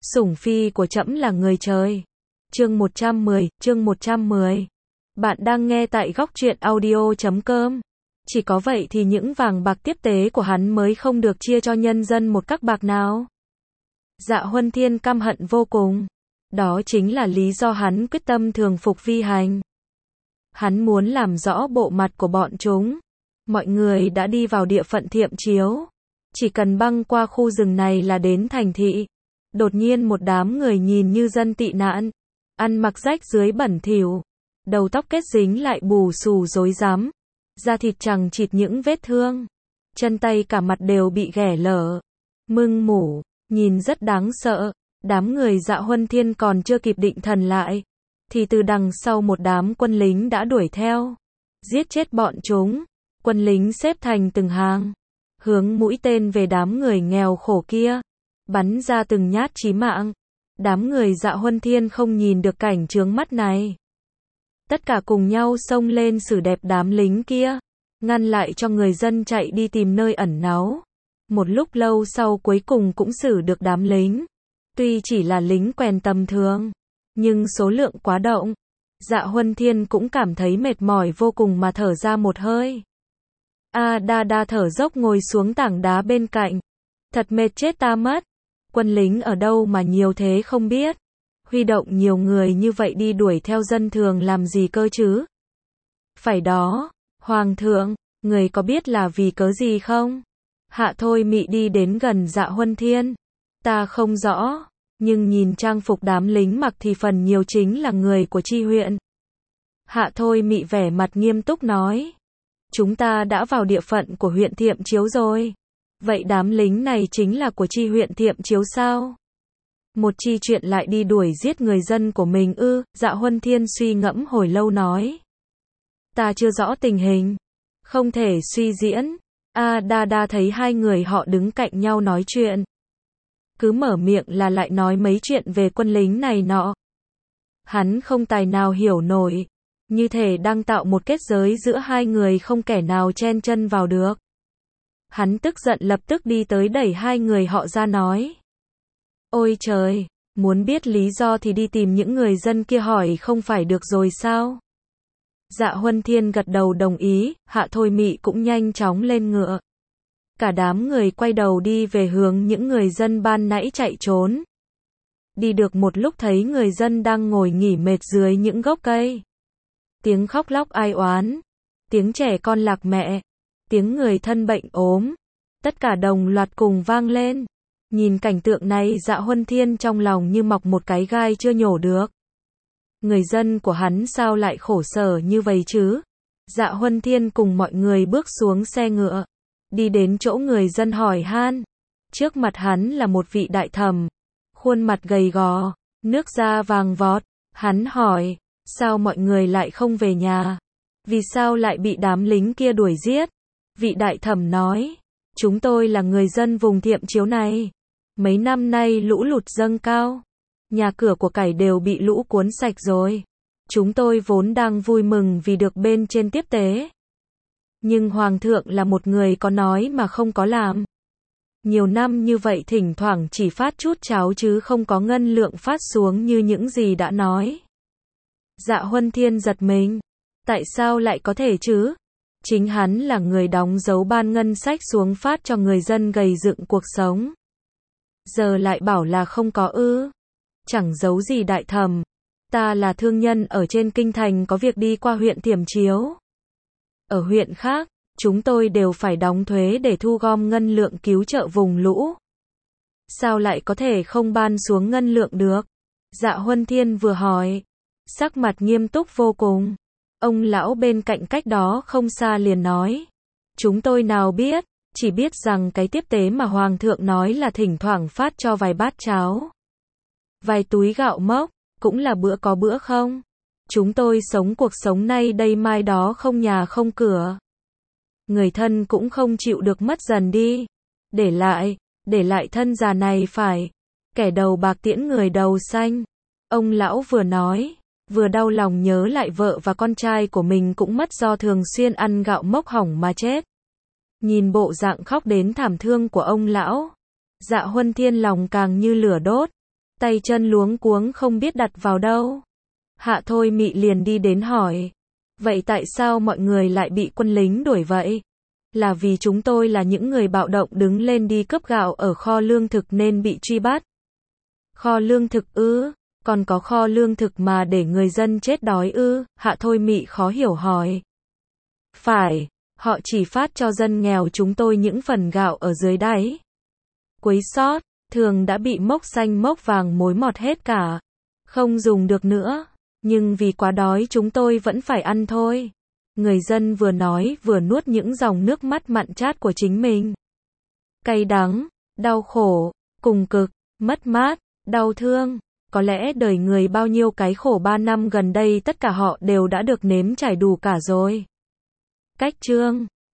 Sủng phi của trẫm là người trời. Chương 110. Bạn đang nghe tại góc truyện audio.com. Chỉ có vậy thì những vàng bạc tiếp tế của hắn mới không được chia cho nhân dân một các bạc nào. Dạ Huân Thiên căm hận vô cùng. Đó chính là lý do hắn quyết tâm thường phục vi hành. Hắn muốn làm rõ bộ mặt của bọn chúng. Mọi người đã đi vào địa phận Thiệm Chiếu. Chỉ cần băng qua khu rừng này là đến thành thị. Đột nhiên một đám người nhìn như dân tị nạn, ăn mặc rách rưới bẩn thỉu, đầu tóc kết dính lại bù xù rối rắm, da thịt chằng chịt những vết thương, chân tay cả mặt đều bị ghẻ lở, mưng mủ, nhìn rất đáng sợ. Đám người Dạ Huân Thiên còn chưa kịp định thần lại, thì từ đằng sau một đám quân lính đã đuổi theo, giết chết bọn chúng. Quân lính xếp thành từng hàng, hướng mũi tên về đám người nghèo khổ kia, bắn ra từng nhát chí mạng. Đám người Dạ Huân Thiên không nhìn được cảnh chướng mắt này. Tất cả cùng nhau xông lên xử đẹp đám lính kia, ngăn lại cho người dân chạy đi tìm nơi ẩn náu. Một lúc lâu sau cuối cùng cũng xử được đám lính. Tuy chỉ là lính quèn tầm thường, nhưng số lượng quá động. Dạ Huân Thiên cũng cảm thấy mệt mỏi vô cùng mà thở ra một hơi. Đa thở dốc ngồi xuống tảng đá bên cạnh. Thật mệt chết ta mất. Quân lính ở đâu mà nhiều thế không biết. Huy động nhiều người như vậy đi đuổi theo dân thường làm gì cơ chứ? Phải đó, Hoàng thượng, người có biết là vì cớ gì không? Hạ Thôi Mị đi đến gần Dạ Huân Thiên. Ta không rõ, nhưng nhìn trang phục đám lính mặc thì phần nhiều chính là người của Chi huyện. Hạ Thôi Mị vẻ mặt nghiêm túc nói. Chúng ta đã vào địa phận của huyện Thiệm Chiếu rồi. Vậy đám lính này chính là của Chi huyện Thiệm Chiếu sao? Một chi chuyện lại đi đuổi giết người dân của mình ư? Dạ Huân Thiên suy ngẫm hồi lâu nói. Ta chưa rõ tình hình. Không thể suy diễn. Đa thấy hai người họ đứng cạnh nhau nói chuyện. Cứ mở miệng là lại nói mấy chuyện về quân lính này nọ. Hắn không tài nào hiểu nổi. Như thể đang tạo một kết giới giữa hai người không kẻ nào chen chân vào được. Hắn tức giận lập tức đi tới đẩy hai người họ ra nói. Ôi trời, muốn biết lý do thì đi tìm những người dân kia hỏi không phải được rồi sao? Dạ Huân Thiên gật đầu đồng ý, Hạ Thôi Mị cũng nhanh chóng lên ngựa. Cả đám người quay đầu đi về hướng những người dân ban nãy chạy trốn. Đi được một lúc thấy người dân đang ngồi nghỉ mệt dưới những gốc cây. Tiếng khóc lóc ai oán, tiếng trẻ con lạc mẹ, tiếng người thân bệnh ốm, tất cả đồng loạt cùng vang lên. Nhìn cảnh tượng này Dạ Huân Thiên trong lòng như mọc một cái gai chưa nhổ được. Người dân của hắn sao lại khổ sở như vậy chứ? Dạ Huân Thiên cùng mọi người bước xuống xe ngựa, đi đến chỗ người dân hỏi han. Trước mặt hắn là một vị đại thẩm, khuôn mặt gầy gò, nước da vàng vọt. Hắn hỏi, sao mọi người lại không về nhà? Vì sao lại bị đám lính kia đuổi giết? Vị đại thẩm nói, chúng tôi là người dân vùng Thiệm Chiếu này. Mấy năm nay lũ lụt dâng cao, nhà cửa của cải đều bị lũ cuốn sạch rồi. Chúng tôi vốn đang vui mừng vì được bên trên tiếp tế. Nhưng Hoàng thượng là một người có nói mà không có làm. Nhiều năm như vậy thỉnh thoảng chỉ phát chút cháo chứ không có ngân lượng phát xuống như những gì đã nói. Dạ Huân Thiên giật mình. Tại sao lại có thể chứ? Chính hắn là người đóng dấu ban ngân sách xuống phát cho người dân gầy dựng cuộc sống. Giờ lại bảo là không có ư? Chẳng giấu gì đại thẩm. Ta là thương nhân ở trên kinh thành có việc đi qua huyện Thiểm Chiếu. Ở huyện khác, chúng tôi đều phải đóng thuế để thu gom ngân lượng cứu trợ vùng lũ. Sao lại có thể không ban xuống ngân lượng được? Dạ Huân Thiên vừa hỏi, sắc mặt nghiêm túc vô cùng. Ông lão bên cạnh cách đó không xa liền nói. Chúng tôi nào biết, chỉ biết rằng cái tiếp tế mà Hoàng thượng nói là thỉnh thoảng phát cho vài bát cháo, vài túi gạo mốc, cũng là bữa có bữa không. Chúng tôi sống cuộc sống nay đây mai đó không nhà không cửa. Người thân cũng không chịu được mất dần đi. Để lại thân già này phải. Kẻ đầu bạc tiễn người đầu xanh. Ông lão vừa nói, vừa đau lòng nhớ lại vợ và con trai của mình cũng mất do thường xuyên ăn gạo mốc hỏng mà chết. Nhìn bộ dạng khóc đến thảm thương của ông lão, Dạ Huân Thiên lòng càng như lửa đốt. tay chân luống cuống không biết đặt vào đâu. Hạ Thôi Mị liền đi đến hỏi. Vậy tại sao mọi người lại bị quân lính đuổi vậy? Là vì chúng tôi là những người bạo động đứng lên đi cướp gạo ở kho lương thực nên bị truy bắt. Kho lương thực ư? Còn có kho lương thực mà để người dân chết đói ư? Hạ Thôi Mị khó hiểu hỏi. Phải, họ chỉ phát cho dân nghèo chúng tôi những phần gạo ở dưới đáy. Quấy sót, thường đã bị mốc xanh mốc vàng mối mọt hết cả. Không dùng được nữa. Nhưng vì quá đói chúng tôi vẫn phải ăn thôi. Người dân vừa nói vừa nuốt những dòng nước mắt mặn chát của chính mình. Cay đắng, đau khổ, cùng cực, mất mát, đau thương. Có lẽ đời người bao nhiêu cái khổ 3 năm gần đây tất cả họ đều đã được nếm trải đủ cả rồi. Cách chương